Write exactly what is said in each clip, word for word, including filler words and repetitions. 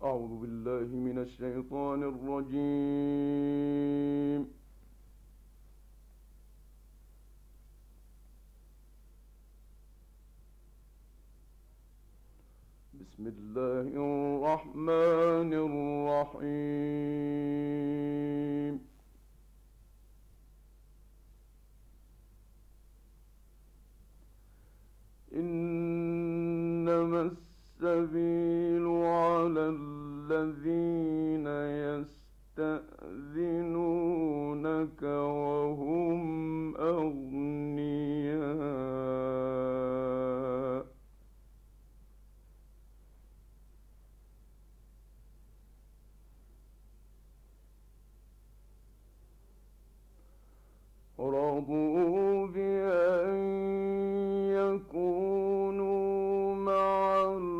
أعوذ بالله من الشيطان الرجيم. بسم الله الرحمن الرحيم. إنما السبيل على الذين يستأذنونك وهم أغنياء رضوا بأن يكونوا مع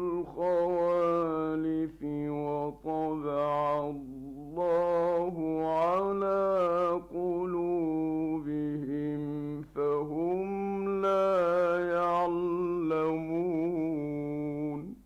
الخوالف وطبع الله على قلوبهم فهم لا يعلمون.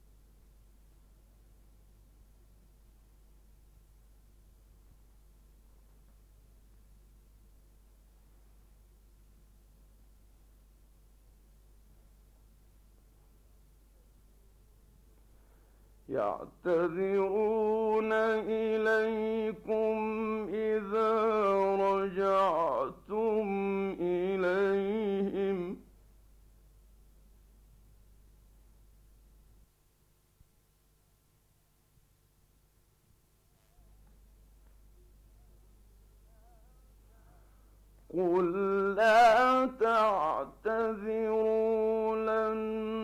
يعتذرون إليكم إذا رجعتم إليهم قل لا تعتذروا لن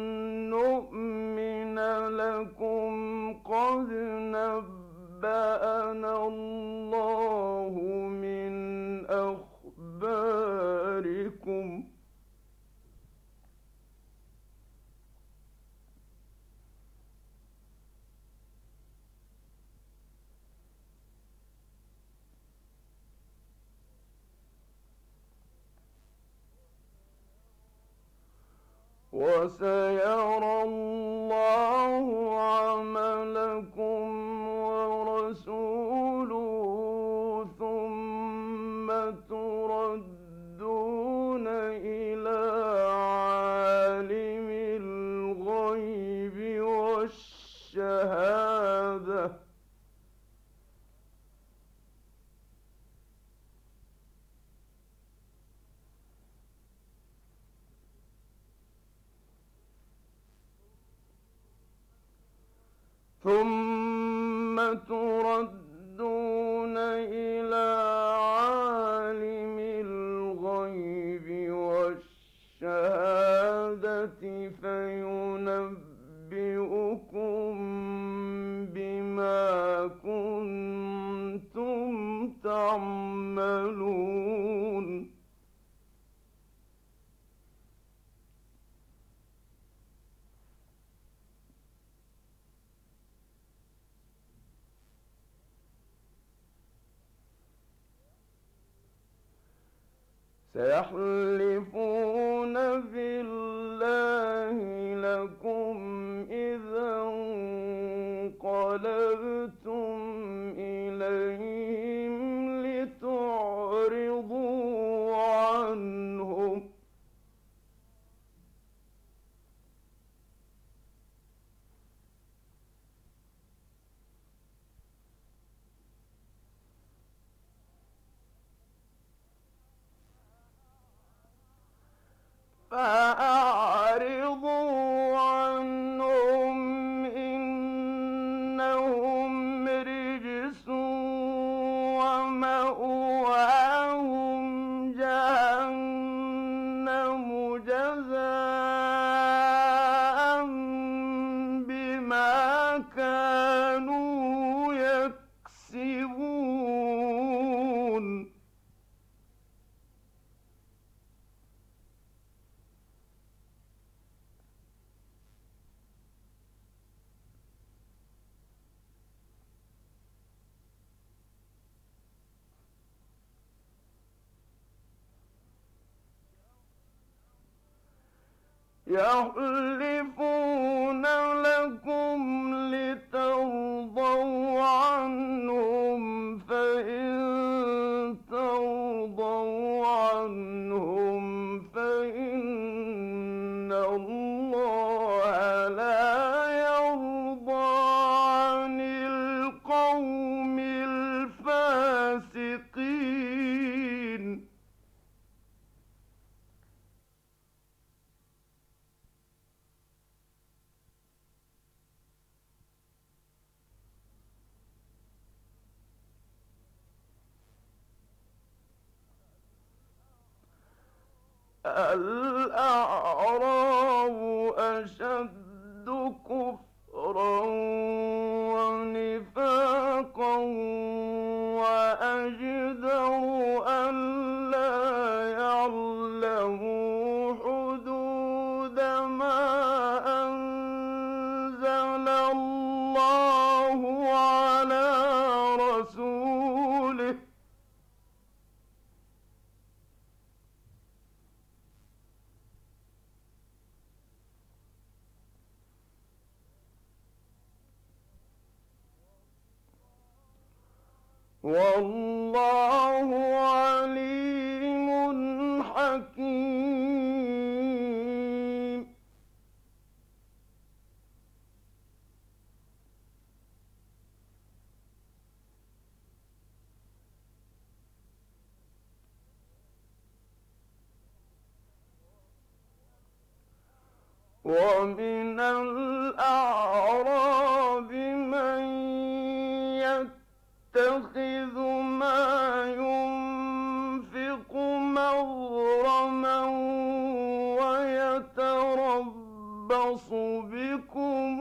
نؤمن لكم قد نبأنا الله من أخباركم وسيرى الله عملكم ورسوله ثم تردون إلى عالم الغيب والشهادة ثم تردون إلى عالم الغيب والشهادة فينبئكم بما كنتم تعملون. سيحلفون بالله لكم إذا انقلبتم إليهم لتعرضوا عنهم فأعرضوا عنهم إنهم رجس ومأواهم جهنم جزاء بما كانوا يكسبون. يحلفون لكم لترضوا الأعراب أشد كفرا ونفاقا وأجدر ألا يعلموا حدود ما أنزل الله على رسوله والله عليم حكيم. ومن الأعراب من يتخذ ما ينفق مغرما ويتربص بكم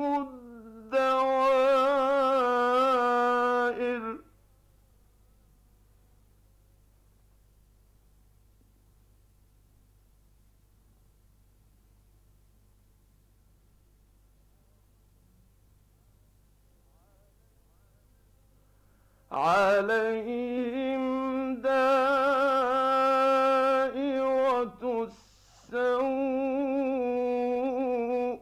الدوائر عليهم دائرة السوء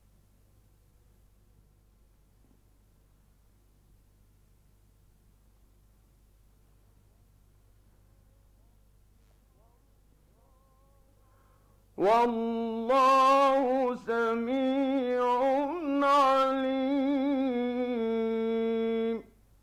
والله سميع عليم.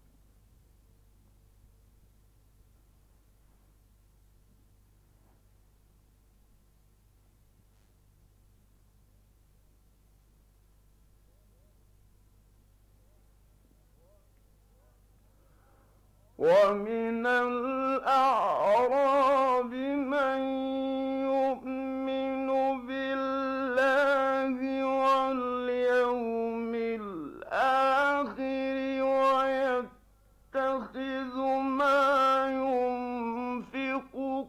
ومن الأعراب من يؤمن بالله واليوم الآخر ويتخذ ما ينفق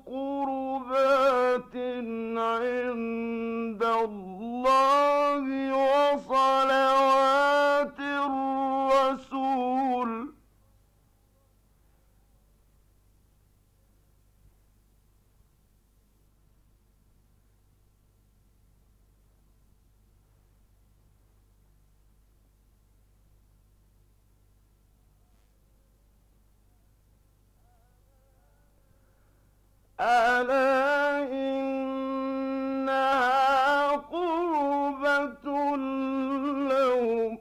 قربات عند الله وصلوات الرسول ألا إنها قربة لهم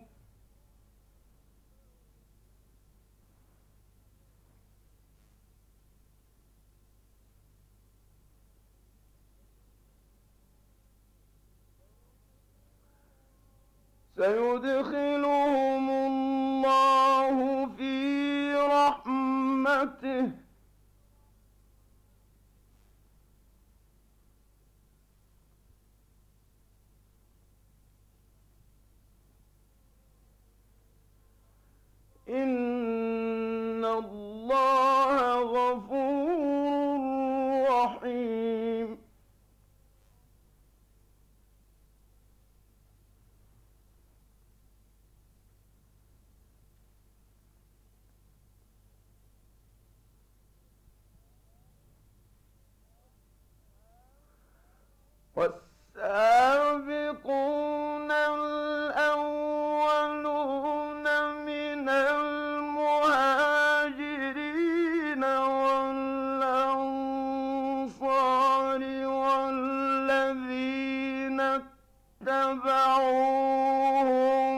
سيدخلهم الله في رحمته إن الله غفور رحيم. والسابقون الأولون من المهاجرين والأنصار والذين اتبعوهم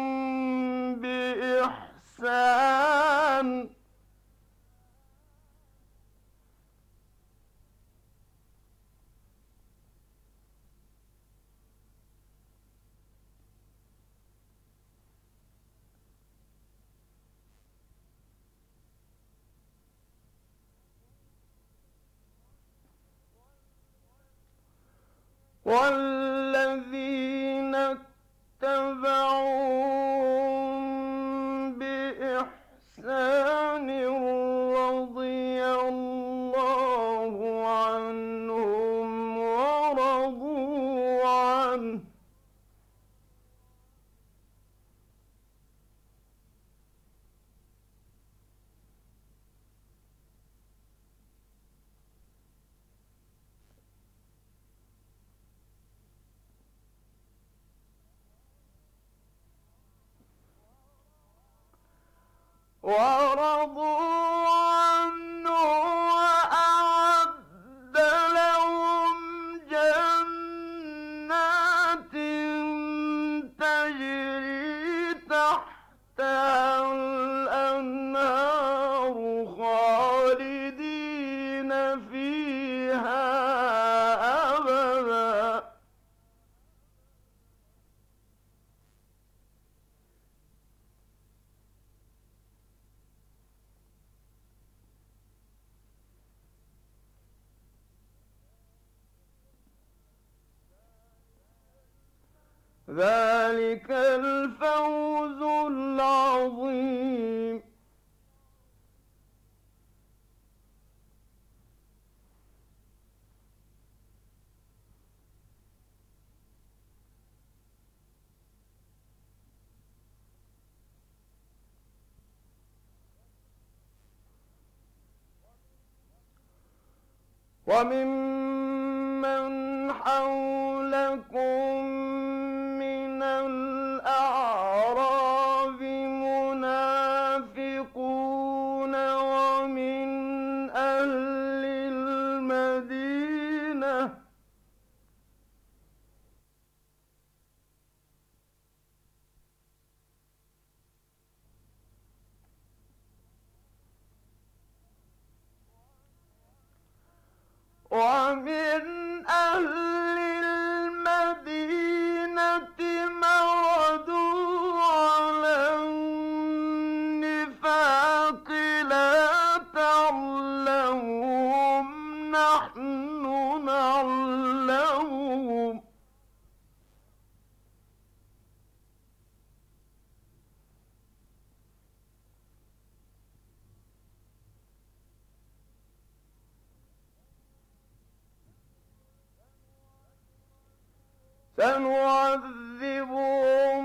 بإحسان والذين اتبعوهم بإحسان رضي الله عنهم ورضوا عنه ورضوا عنه وأعد لهم جنات تجري تحتها الأنهار خالدين فيها أبدا ذلك الفوز العظيم. وممن حولكم من الأعراب منافقون ومن أهل المدينة ومن أهل المدينة مردوا على النفاق لا تعلمهم نحن نعلمهم سنعذبهم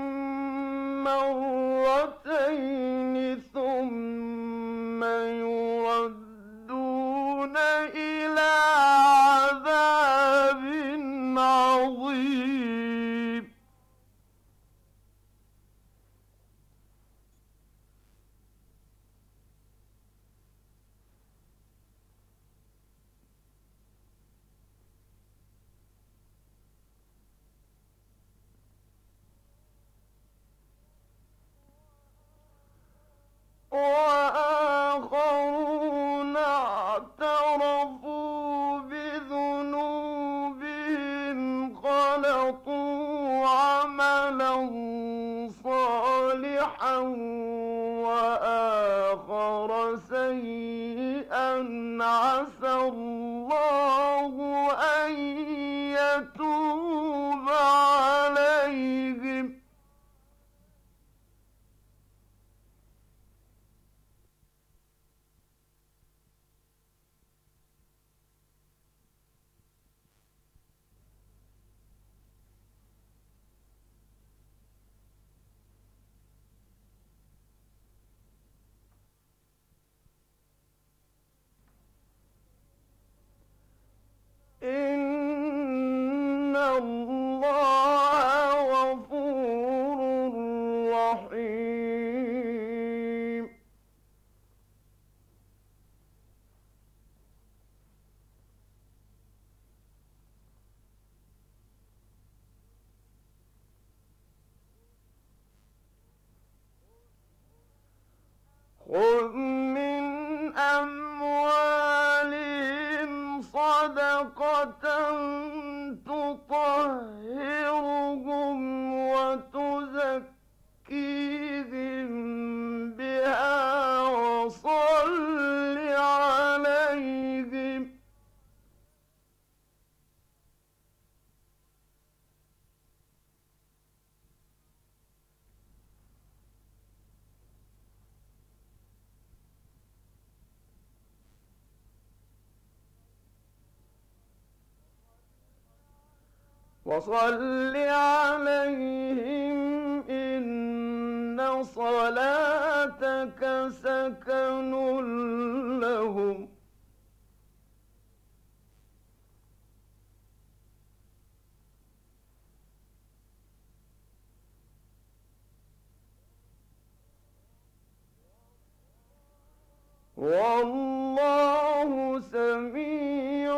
مرتين ثم يردون إلى عذاب عظيم. وآخرون اعترفوا بذنوبهم خلطوا عملا صالحا وآخر سيئا عسى الله أن يتوب عليهم إن الله غفور رحيم. خذ من أموالهم صدقة تطهرهم وصل عليهم إن صلاتك سكن لهم والله سميع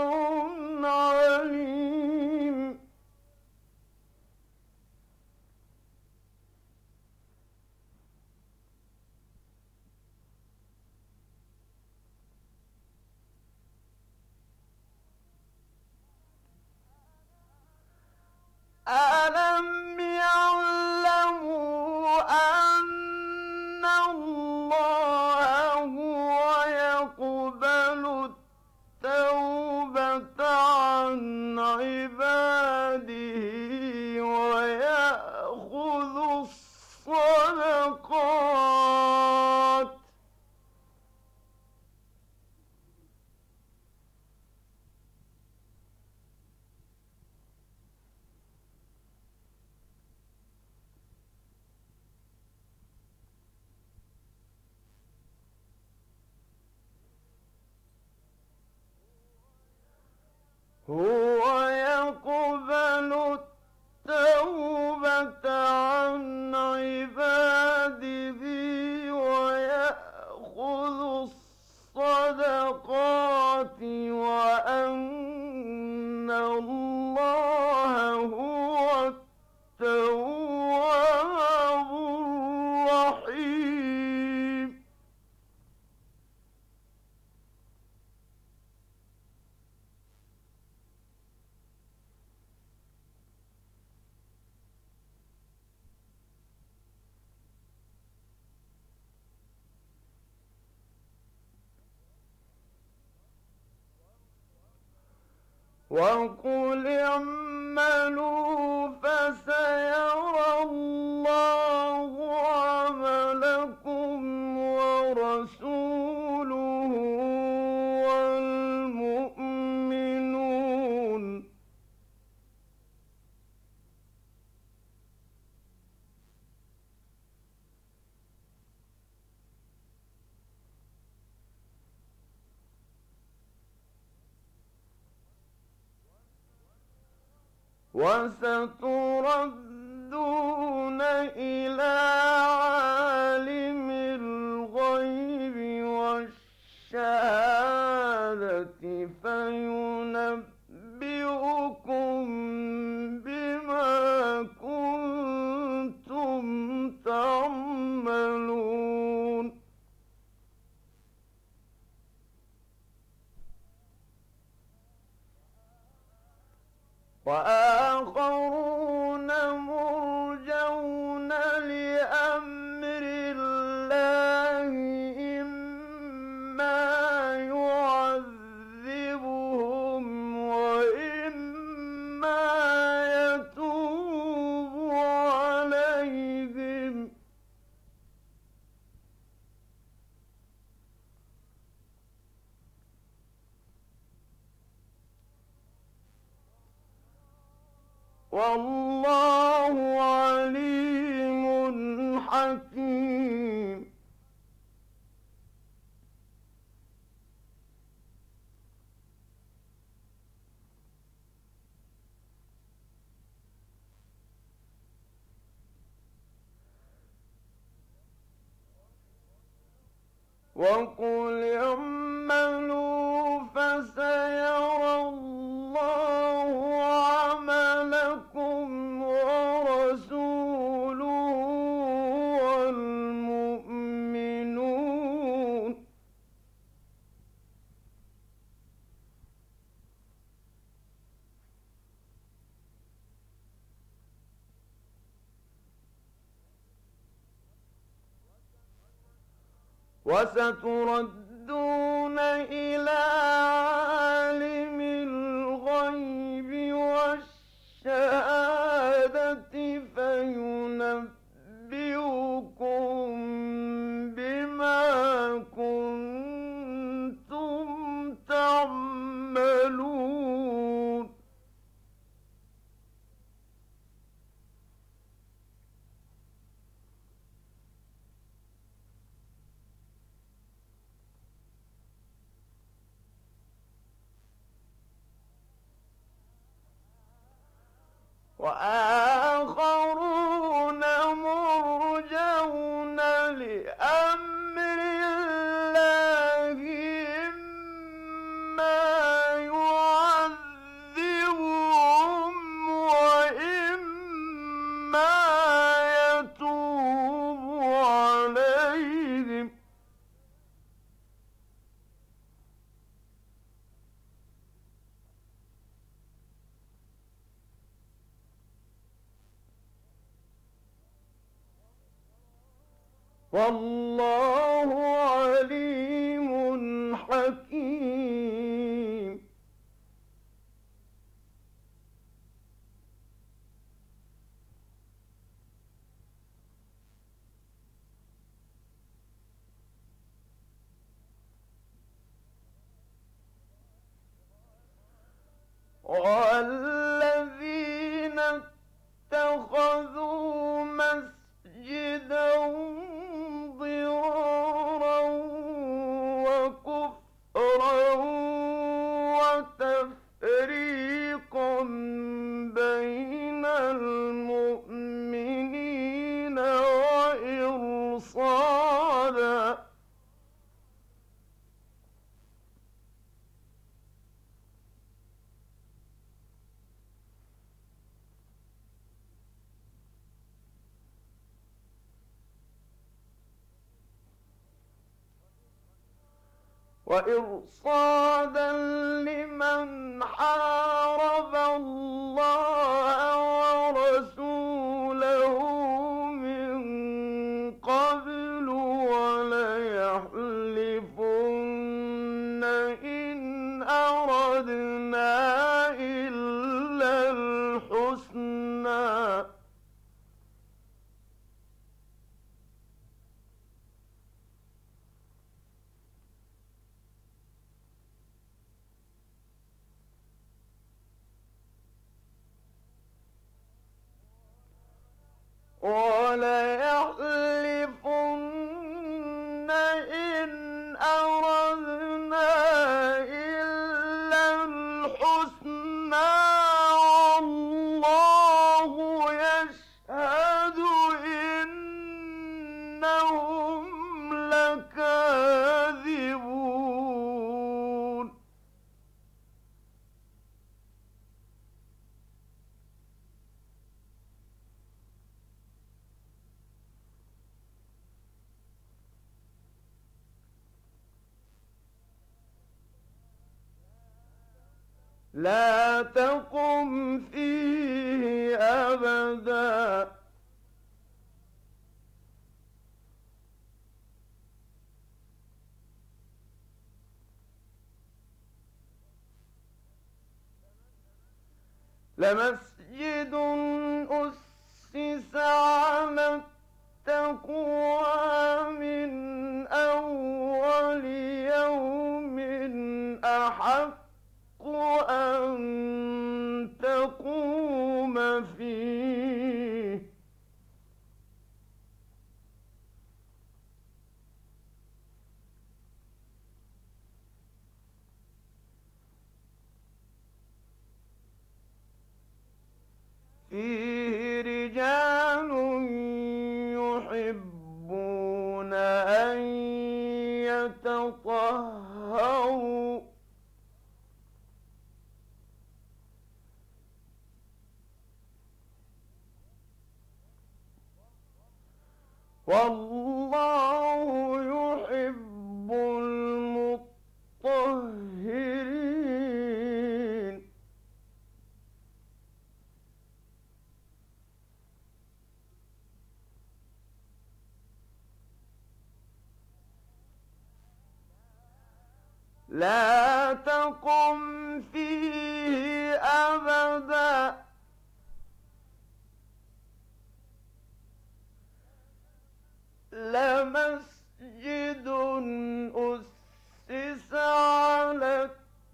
عليم. ألم يعلموا أن الله هو يقبل التوبة عن عباده ويأخذ الصدقات هو يقبل التوبة عن عباده ويأخذ الصدقات وأن الله هو التواب الرحيم. وقل اعملوا فسيرى الله عملكم ورسوله والمؤمنون وستردون إلى عالم الغيب والشهادة فينبئكم بما كنتم تعملون. وآخرون مرجون لأمر الله إما يعذبهم وإما يتوب عليهم والله عليم حكيم. وقل اعملوا فسيرى الله عملكم ورسوله والمؤمنون وستردون إلى عالم الغيب والشهادة فينبئكم بما كنتم تعملون. وآخرون مرجون لأمر الله إما يعذبهم وإما يتوب عليهم والله عليم حكيم. والذين اتخذوا مسجدا ضرارا وكفرا وتفريقا بين المؤمنين وإرصادا وإرصادا لمن حارب الله ورسوله من قبل وليحلفن إن أردنا إلا الحسنى وليحلفن إن أردنا إلا الحسنى والله يشهد إنهم لكاذبون. لا تقم فيه أبدا لمسجد أسس على التقوى من أول يوم أحق أن تقوم فيه فيه رجال يحبون أن يتطهروا والله يحب المطهرين. لا تقم فيه أبدا لمسجد أسس على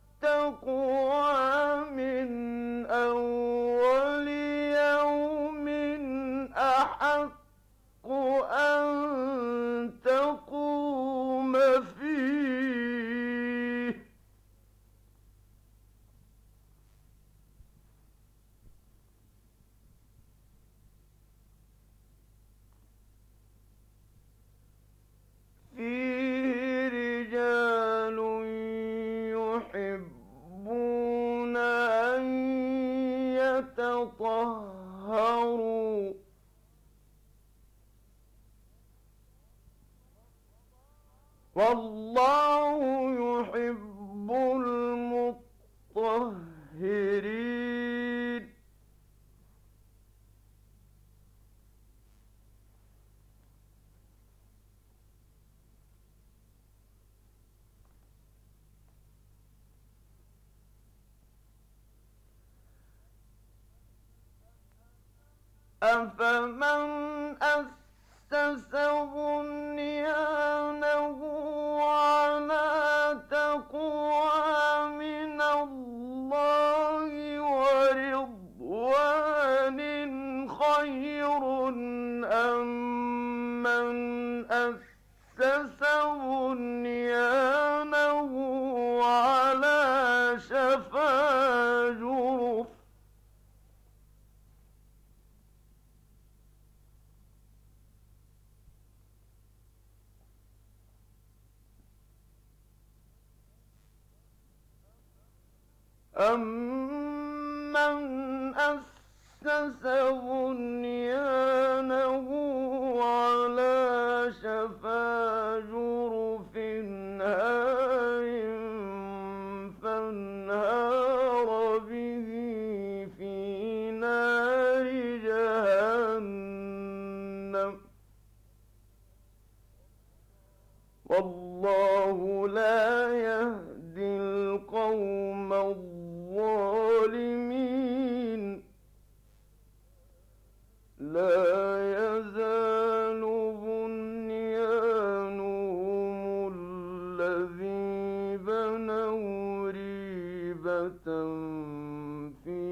التقوى من أول يوم أحق أن تقوم فيه والله يحب المطهرين. أفمن أسس بنيانه على تقوى من الله ورضوان خير أم من أسس بنيانه على شفا جرف أَمَّنْ أَسَّسَ بُنْيَانَهُ عَلَىٰ شَفَا جُرُفٍ هَارٍ فَانْهَارَ بِهِ فِي نَارِ جَهَنَّمَ ۗ وَاللَّهُ لَا يَهْدِي الْقَوْمَ الظَّالِمِينَ. لا يزال بنيانهم الذي بنوا ريبة في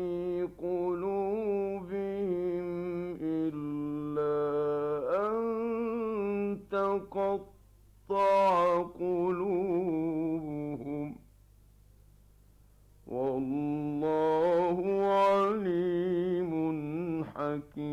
قلوبهم إلا أن تقطع قلوبهم، والله عليم حكيم.